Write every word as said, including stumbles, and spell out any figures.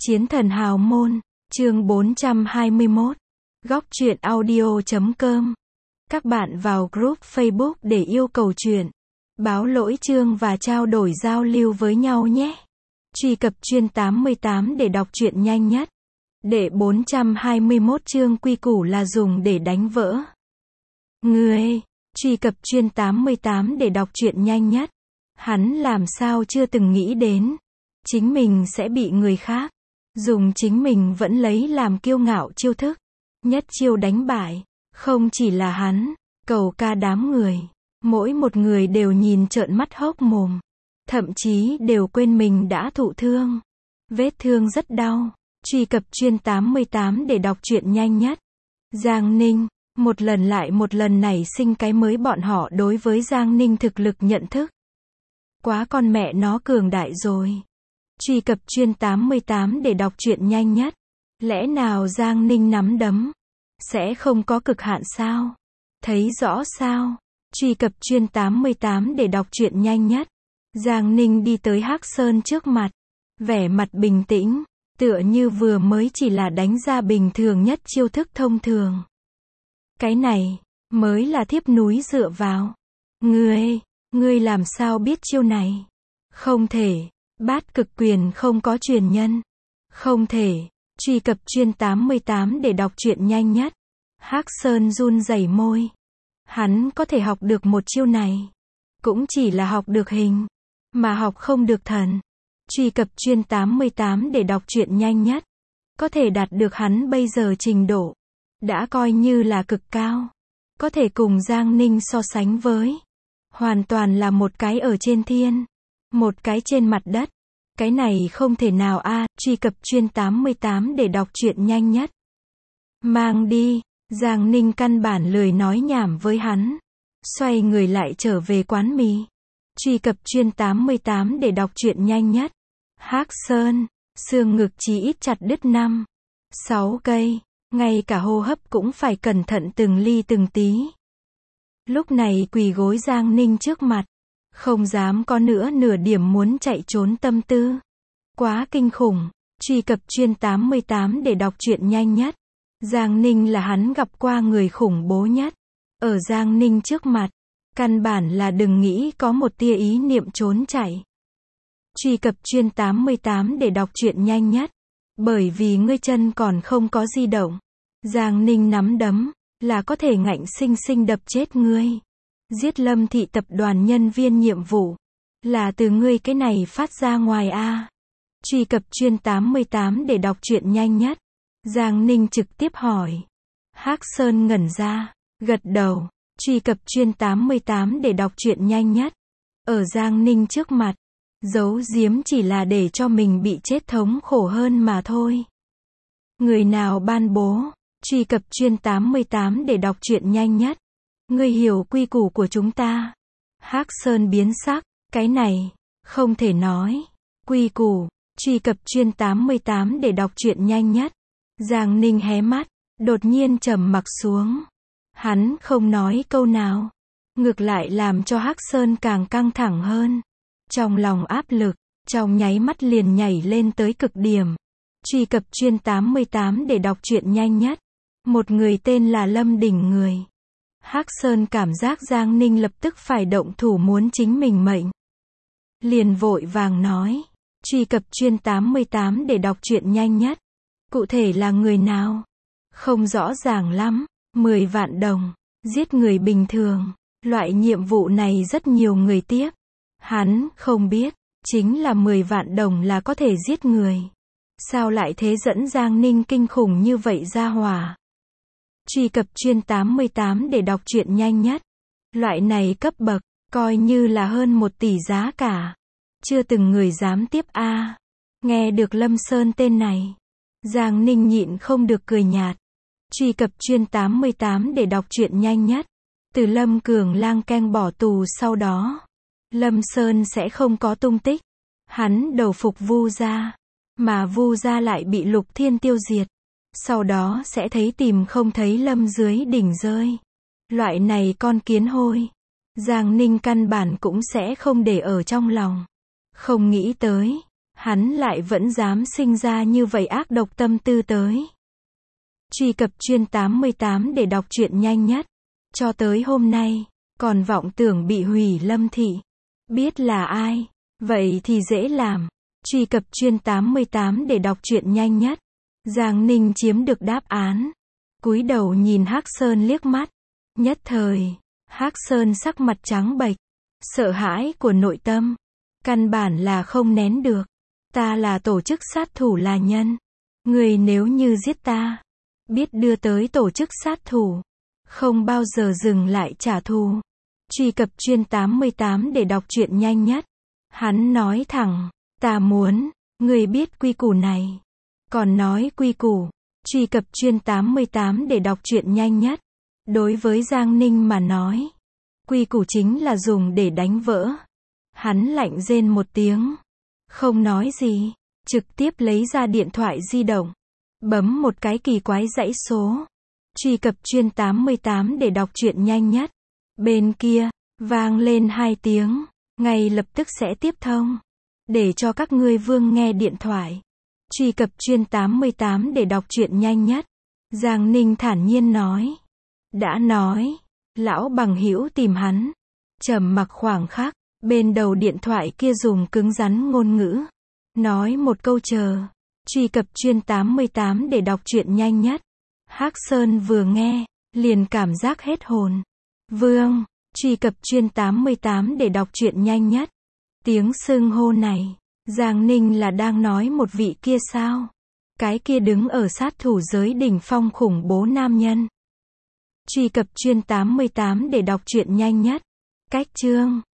Chiến thần hào môn, chương bốn trăm hai mươi mốt, góc truyện audio chấm com. Các bạn vào group Facebook để yêu cầu truyện, báo lỗi chương và trao đổi giao lưu với nhau nhé. Truy cập chuyên tám mươi tám để đọc truyện nhanh nhất. Đệ bốn trăm hai mươi mốt chương quy củ là dùng để đánh vỡ. Người, truy cập chuyên tám mươi tám để đọc truyện nhanh nhất. Hắn làm sao chưa từng nghĩ đến, chính mình sẽ bị người khác dùng chính mình vẫn lấy làm kiêu ngạo chiêu thức, nhất chiêu đánh bại. Không chỉ là hắn, cầu ca đám người, mỗi một người đều nhìn trợn mắt hốc mồm, thậm chí đều quên mình đã thụ thương. Vết thương rất đau. Truy cập chuyên tám mươi tám để đọc truyện nhanh nhất. Giang Ninh, một lần lại một lần nảy sinh cái mới, bọn họ đối với Giang Ninh thực lực nhận thức quá con mẹ nó cường đại rồi. Truy cập chuyên tám mươi tám để đọc truyện nhanh nhất. Lẽ nào Giang Ninh nắm đấm sẽ không có cực hạn sao? Thấy rõ sao? Truy cập chuyên tám mươi tám để đọc truyện nhanh nhất. Giang Ninh đi tới Hắc Sơn trước mặt, vẻ mặt bình tĩnh, tựa như vừa mới chỉ là đánh ra bình thường nhất chiêu thức thông thường. Cái này mới là thiếp núi dựa vào. Ngươi, ngươi làm sao biết chiêu này? Không thể. Bát cực quyền không có truyền nhân. Không thể. Truy cập chuyên tám mươi tám để đọc truyện nhanh nhất. Hắc Sơn run rẩy môi. Hắn có thể học được một chiêu này, cũng chỉ là học được hình, mà học không được thần. Truy cập chuyên tám mươi tám để đọc truyện nhanh nhất. Có thể đạt được hắn bây giờ trình độ, đã coi như là cực cao. Có thể cùng Giang Ninh so sánh với, hoàn toàn là một cái ở trên thiên, một cái trên mặt đất. Cái này không thể nào a. À. Truy cập chuyên tám mươi tám để đọc truyện nhanh nhất. Mang đi. Giang Ninh căn bản lười nói nhảm với hắn, xoay người lại trở về quán mì. Truy cập chuyên tám mươi tám để đọc truyện nhanh nhất. Hắc Sơn, xương ngực chí ít chặt đứt năm, sáu cây, ngay cả hô hấp cũng phải cẩn thận từng ly từng tí. Lúc này quỳ gối Giang Ninh trước mặt, không dám có nữa nửa điểm muốn chạy trốn tâm tư. Quá kinh khủng. Truy cập chuyên tám mươi tám để đọc truyện nhanh nhất. Giang Ninh là hắn gặp qua người khủng bố nhất. Ở Giang Ninh trước mặt, căn bản là đừng nghĩ có một tia ý niệm trốn chạy. Truy cập chuyên tám mươi tám để đọc truyện nhanh nhất. Bởi vì ngươi chân còn không có di động, Giang Ninh nắm đấm là có thể ngạnh sinh sinh đập chết ngươi. Giết Lâm thị tập đoàn nhân viên nhiệm vụ là từ ngươi cái này phát ra ngoài a. À. Truy cập chuyên tám mươi tám để đọc truyện nhanh nhất. Giang Ninh trực tiếp hỏi. Hắc Sơn ngẩn ra, gật đầu. Truy cập chuyên tám mươi tám để đọc truyện nhanh nhất. Ở Giang Ninh trước mặt, giấu giếm chỉ là để cho mình bị chết thống khổ hơn mà thôi. Người nào ban bố? Truy cập chuyên tám mươi tám để đọc truyện nhanh nhất. Ngươi hiểu quy củ của chúng ta. Hắc Sơn biến sắc, cái này không thể nói. Quy củ. Truy cập chuyên tám mươi tám để đọc truyện nhanh nhất. Giang Ninh hé mắt, đột nhiên trầm mặc xuống. Hắn không nói câu nào, ngược lại làm cho Hắc Sơn càng căng thẳng hơn. Trong lòng áp lực, trong nháy mắt liền nhảy lên tới cực điểm. Truy cập chuyên tám mươi tám để đọc truyện nhanh nhất. Một người tên là Lâm Đỉnh người. Hắc Sơn cảm giác Giang Ninh lập tức phải động thủ muốn chính mình mệnh. Liền vội vàng nói. Truy cập chuyên tám mươi tám để đọc truyện nhanh nhất. Cụ thể là người nào? Không rõ ràng lắm. mười vạn đồng. Giết người bình thường. Loại nhiệm vụ này rất nhiều người tiếp. Hắn không biết, chính là mười vạn đồng là có thể giết người. Sao lại thế dẫn Giang Ninh kinh khủng như vậy ra hỏa? Truy cập chuyên tám mươi tám để đọc truyện nhanh nhất. Loại này cấp bậc, coi như là hơn một tỷ giá cả. Chưa từng người dám tiếp a. À. Nghe được Lâm Sơn tên này, Giang Ninh nhịn không được cười nhạt. Truy cập chuyên tám mươi tám để đọc truyện nhanh nhất. Từ Lâm Cường lang keng bỏ tù sau đó, Lâm Sơn sẽ không có tung tích. Hắn đầu phục Vu gia, mà Vu gia lại bị Lục Thiên tiêu diệt. Sau đó sẽ thấy tìm không thấy Lâm dưới đỉnh rơi. Loại này con kiến hôi, Giang Ninh căn bản cũng sẽ không để ở trong lòng. Không nghĩ tới, hắn lại vẫn dám sinh ra như vậy ác độc tâm tư tới. Truy cập chuyên tám mươi tám để đọc truyện nhanh nhất. Cho tới hôm nay, còn vọng tưởng bị hủy Lâm thị. Biết là ai? Vậy thì dễ làm. Truy cập chuyên tám mươi tám để đọc truyện nhanh nhất. Giang Ninh chiếm được đáp án. Cúi đầu nhìn Hắc Sơn liếc mắt. Nhất thời, Hắc Sơn sắc mặt trắng bệch. Sợ hãi của nội tâm. Căn bản là không nén được. Ta là tổ chức sát thủ là nhân. Người nếu như giết ta, biết đưa tới tổ chức sát thủ, không bao giờ dừng lại trả thù. Truy cập chuyên tám mươi tám để đọc truyện nhanh nhất. Hắn nói thẳng, ta muốn, người biết quy củ này. Còn nói quy củ. Truy cập chuyên tám mươi tám để đọc truyện nhanh nhất. Đối với Giang Ninh mà nói, quy củ chính là dùng để đánh vỡ. Hắn lạnh rên một tiếng, không nói gì, trực tiếp lấy ra điện thoại di động, bấm một cái kỳ quái dãy số. Truy cập chuyên tám mươi tám để đọc truyện nhanh nhất. Bên kia, vang lên hai tiếng, ngay lập tức sẽ tiếp thông. Để cho các ngươi Vương nghe điện thoại. Truy cập chuyên tám mươi tám để đọc truyện nhanh nhất. Giang Ninh thản nhiên nói. Đã nói, lão bằng hữu tìm hắn. Trầm mặc khoảng khắc, bên đầu điện thoại kia dùng cứng rắn ngôn ngữ. Nói một câu chờ. Truy cập chuyên tám mươi tám để đọc truyện nhanh nhất. Hắc Sơn vừa nghe, liền cảm giác hết hồn. Vương, truy cập chuyên tám mươi tám để đọc truyện nhanh nhất. Tiếng xưng hô này, Giang Ninh là đang nói một vị kia sao? Cái kia đứng ở sát thủ giới đỉnh phong khủng bố nam nhân. Truy cập chuyên tám mươi tám để đọc truyện nhanh nhất. Cách chương